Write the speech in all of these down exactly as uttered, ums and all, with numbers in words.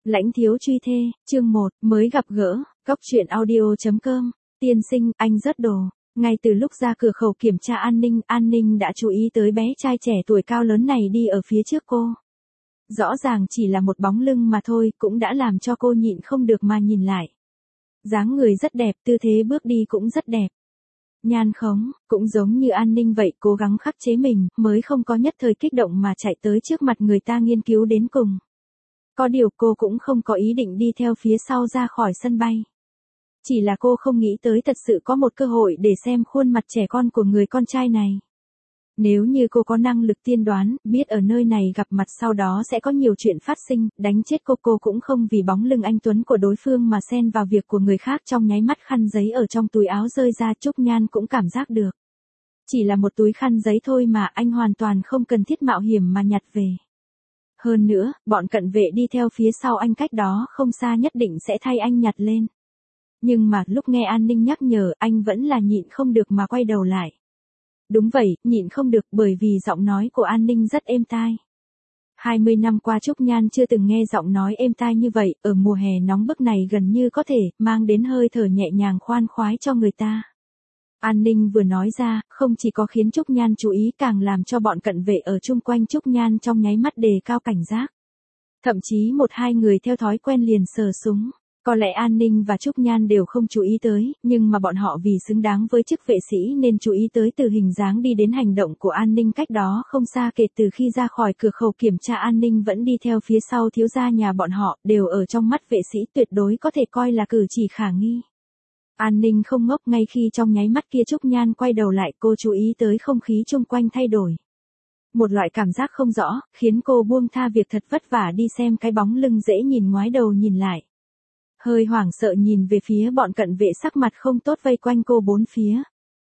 Lãnh thiếu truy thê, chương một, mới gặp gỡ, cóc truyện audio.com, tiên sinh, anh rớt đồ. Ngay từ lúc ra cửa khẩu kiểm tra an ninh, an ninh đã chú ý tới bé trai trẻ tuổi cao lớn này đi ở phía trước cô. Rõ ràng chỉ là một bóng lưng mà thôi, cũng đã làm cho cô nhịn không được mà nhìn lại. Dáng người rất đẹp, tư thế bước đi cũng rất đẹp. Nhan khống, cũng giống như an ninh vậy, cố gắng khắc chế mình, mới không có nhất thời kích động mà chạy tới trước mặt người ta nghiên cứu đến cùng. Có điều cô cũng không có ý định đi theo phía sau ra khỏi sân bay. Chỉ là cô không nghĩ tới thật sự có một cơ hội để xem khuôn mặt trẻ con của người con trai này. Nếu như cô có năng lực tiên đoán, biết ở nơi này gặp mặt sau đó sẽ có nhiều chuyện phát sinh, đánh chết cô cô cũng không vì bóng lưng anh tuấn của đối phương mà xen vào việc của người khác. Trong nháy mắt khăn giấy ở trong túi áo rơi ra, Trúc Nhan cũng cảm giác được. Chỉ là một túi khăn giấy thôi mà anh hoàn toàn không cần thiết mạo hiểm mà nhặt về. Hơn nữa, bọn cận vệ đi theo phía sau anh cách đó không xa nhất định sẽ thay anh nhặt lên. Nhưng mà lúc nghe an ninh nhắc nhở, anh vẫn là nhịn không được mà quay đầu lại. Đúng vậy, nhịn không được, bởi vì giọng nói của an ninh rất êm tai. hai mươi năm qua Trúc Nhan chưa từng nghe giọng nói êm tai như vậy, ở mùa hè nóng bức này gần như có thể mang đến hơi thở nhẹ nhàng khoan khoái cho người ta. An ninh vừa nói ra, không chỉ có khiến Trúc Nhan chú ý, càng làm cho bọn cận vệ ở chung quanh Trúc Nhan trong nháy mắt đề cao cảnh giác. Thậm chí một hai người theo thói quen liền sờ súng. Có lẽ an ninh và Trúc Nhan đều không chú ý tới, nhưng mà bọn họ vì xứng đáng với chức vệ sĩ nên chú ý tới từ hình dáng đi đến hành động của an ninh cách đó không xa. Kể từ khi ra khỏi cửa khẩu kiểm tra, an ninh vẫn đi theo phía sau thiếu gia nhà bọn họ, đều ở trong mắt vệ sĩ tuyệt đối có thể coi là cử chỉ khả nghi. An ninh không ngốc, ngay khi trong nháy mắt kia Trúc Nhan quay đầu lại, cô chú ý tới không khí chung quanh thay đổi. Một loại cảm giác không rõ, khiến cô buông tha việc thật vất vả đi xem cái bóng lưng dễ nhìn, ngoái đầu nhìn lại. Hơi hoảng sợ nhìn về phía bọn cận vệ sắc mặt không tốt vây quanh cô bốn phía.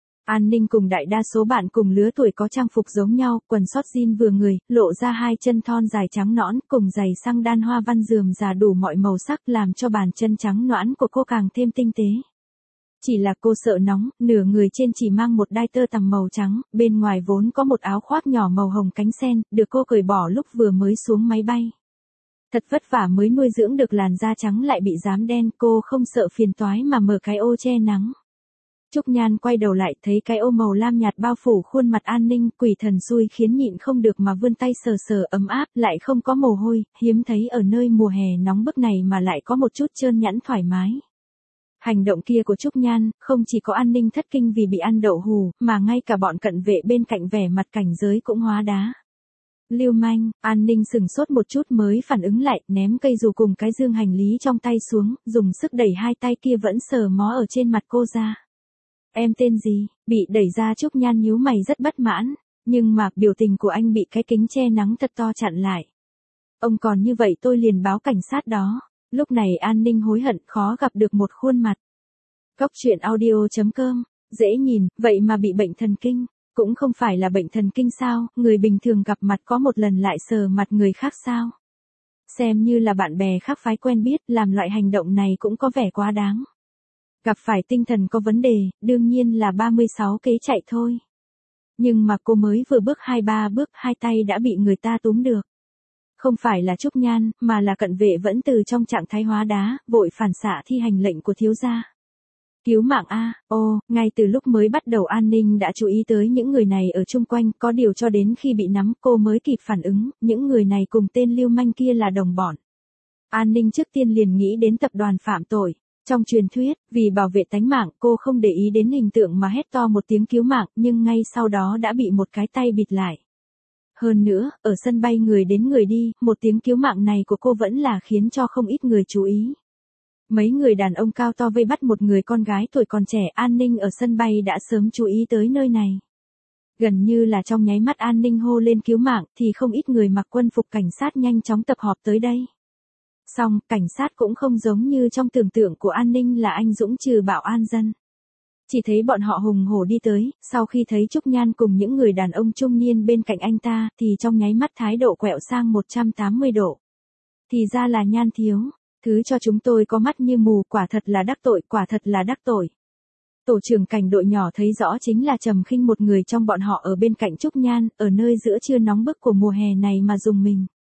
An ninh cùng đại đa số bạn cùng lứa tuổi có trang phục giống nhau, quần sót jean vừa người, lộ ra hai chân thon dài trắng nõn, cùng giày xăng đan hoa văn rườm rà đủ mọi màu sắc, làm cho bàn chân trắng nõn của cô càng thêm tinh tế. Chỉ là cô sợ nóng, nửa người trên chỉ mang một đai tơ tằm màu trắng, bên ngoài vốn có một áo khoác nhỏ màu hồng cánh sen, được cô cởi bỏ lúc vừa mới xuống máy bay. Thật vất vả mới nuôi dưỡng được làn da trắng lại bị dám đen, cô không sợ phiền toái mà mở cái ô che nắng. Trúc Nhan quay đầu lại thấy cái ô màu lam nhạt bao phủ khuôn mặt an ninh, quỷ thần xui khiến nhịn không được mà vươn tay sờ sờ, ấm áp, lại không có mồ hôi, hiếm thấy ở nơi mùa hè nóng bức này mà lại có một chút trơn nhẵn thoải mái. Hành động kia của Trúc Nhan, không chỉ có an ninh thất kinh vì bị ăn đậu hù, mà ngay cả bọn cận vệ bên cạnh vẻ mặt cảnh giới cũng hóa đá. Lưu manh, an ninh sừng sốt một chút mới phản ứng lại, ném cây dù cùng cái dương hành lý trong tay xuống, dùng sức đẩy hai tay kia vẫn sờ mó ở trên mặt cô ra. Em tên gì? Bị đẩy ra Trúc Nhan nhíu mày rất bất mãn, nhưng mà biểu tình của anh bị cái kính che nắng thật to chặn lại. Ông còn như vậy tôi liền báo cảnh sát đó. Lúc này an ninh hối hận, khó gặp được một khuôn mặt. Cóc truyện audio.com, dễ nhìn, vậy mà bị bệnh thần kinh. Cũng không phải là bệnh thần kinh sao, người bình thường gặp mặt có một lần lại sờ mặt người khác sao. Xem như là bạn bè khác phái quen biết, làm loại hành động này cũng có vẻ quá đáng. Gặp phải tinh thần có vấn đề, đương nhiên là ba mươi sáu kế chạy thôi. Nhưng mà cô mới vừa bước hai ba bước, hai tay đã bị người ta túm được. Không phải là Trúc Nhan, mà là cận vệ vẫn từ trong trạng thái hóa đá, vội phản xạ thi hành lệnh của thiếu gia. Cứu mạng a, ô, ngay từ lúc mới bắt đầu an ninh đã chú ý tới những người này ở chung quanh, có điều cho đến khi bị nắm cô mới kịp phản ứng, những người này cùng tên lưu manh kia là đồng bọn. An ninh trước tiên liền nghĩ đến tập đoàn phạm tội. Trong truyền thuyết, vì bảo vệ tánh mạng cô không để ý đến hình tượng mà hét to một tiếng cứu mạng, nhưng ngay sau đó đã bị một cái tay bịt lại. Hơn nữa, ở sân bay người đến người đi, một tiếng cứu mạng này của cô vẫn là khiến cho không ít người chú ý. Mấy người đàn ông cao to vây bắt một người con gái tuổi còn trẻ, an ninh ở sân bay đã sớm chú ý tới nơi này. Gần như là trong nháy mắt an ninh hô lên cứu mạng, thì không ít người mặc quân phục cảnh sát nhanh chóng tập họp tới đây. Song, cảnh sát cũng không giống như trong tưởng tượng của an ninh là anh dũng trừ bạo an dân. Chỉ thấy bọn họ hùng hổ đi tới, sau khi thấy Trúc Nhan cùng những người đàn ông trung niên bên cạnh anh ta, thì trong nháy mắt thái độ quẹo sang một trăm tám mươi độ. Thì ra là Nhan thiếu, thứ cho chúng tôi có mắt như mù, quả thật là đắc tội, quả thật là đắc tội. Tổ trưởng cảnh đội nhỏ thấy rõ chính là Trầm Khinh, một người trong bọn họ ở bên cạnh Trúc Nhan, ở nơi giữa trưa nóng bức của mùa hè này mà dùng mình.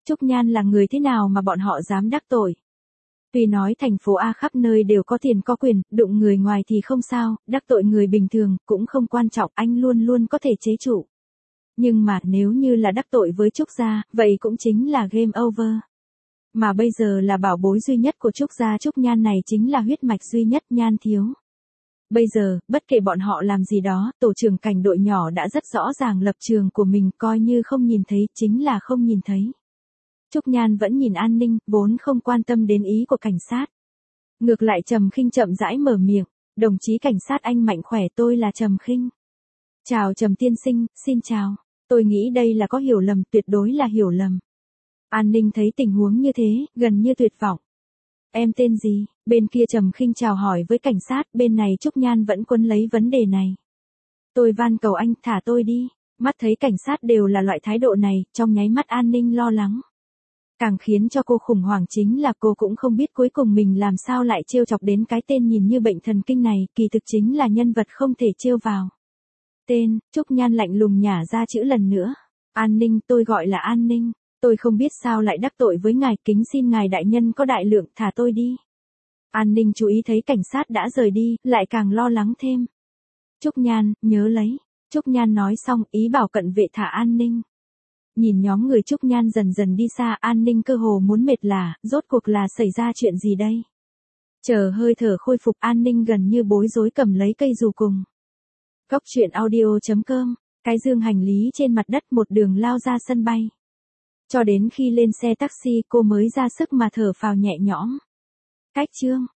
Trúc Nhan là người thế nào mà bọn họ dám đắc tội? Tuy nói thành phố A khắp nơi đều có tiền có quyền, đụng người ngoài thì không sao, đắc tội người bình thường cũng không quan trọng, anh luôn luôn có thể chế trụ. Nhưng mà nếu như là đắc tội với Trúc gia, vậy cũng chính là game over. Mà bây giờ là bảo bối duy nhất của Trúc gia, Trúc Nhan này chính là huyết mạch duy nhất Nhan thiếu. Bây giờ, bất kể bọn họ làm gì đó, tổ trưởng cảnh đội nhỏ đã rất rõ ràng lập trường của mình, coi như không nhìn thấy, chính là không nhìn thấy. Trúc Nhan vẫn nhìn An Ninh, vốn không quan tâm đến ý của cảnh sát. Ngược lại Trầm Khinh chậm rãi mở miệng, đồng chí cảnh sát anh mạnh khỏe, tôi là Trầm Khinh. Chào Trầm tiên sinh, xin chào. Tôi nghĩ đây là có hiểu lầm, tuyệt đối là hiểu lầm. An Ninh thấy tình huống như thế, gần như tuyệt vọng. Em tên gì? Bên kia Trầm Khinh chào hỏi với cảnh sát, bên này Trúc Nhan vẫn quấn lấy vấn đề này. Tôi van cầu anh, thả tôi đi. Mắt thấy cảnh sát đều là loại thái độ này, trong nháy mắt An Ninh lo lắng. Càng khiến cho cô khủng hoảng chính là cô cũng không biết cuối cùng mình làm sao lại trêu chọc đến cái tên nhìn như bệnh thần kinh này, kỳ thực chính là nhân vật không thể trêu vào. Tên, Trúc Nhan lạnh lùng nhả ra chữ lần nữa. An Ninh, tôi gọi là An Ninh. Tôi không biết sao lại đắc tội với ngài, kính xin ngài đại nhân có đại lượng, thả tôi đi. An Ninh chú ý thấy cảnh sát đã rời đi, lại càng lo lắng thêm. Trúc Nhan, nhớ lấy. Trúc Nhan nói xong, ý bảo cận vệ thả An Ninh. Nhìn nhóm người Trúc Nhan dần dần đi xa, An Ninh cơ hồ muốn mệt lả, rốt cuộc là xảy ra chuyện gì đây? Chờ hơi thở khôi phục, An Ninh gần như bối rối cầm lấy cây dù cùng. Cốc truyện audio chấm com, cái dương hành lý trên mặt đất một đường lao ra sân bay. Cho đến khi lên xe taxi cô mới ra sức mà thở phào nhẹ nhõm. Cách chương.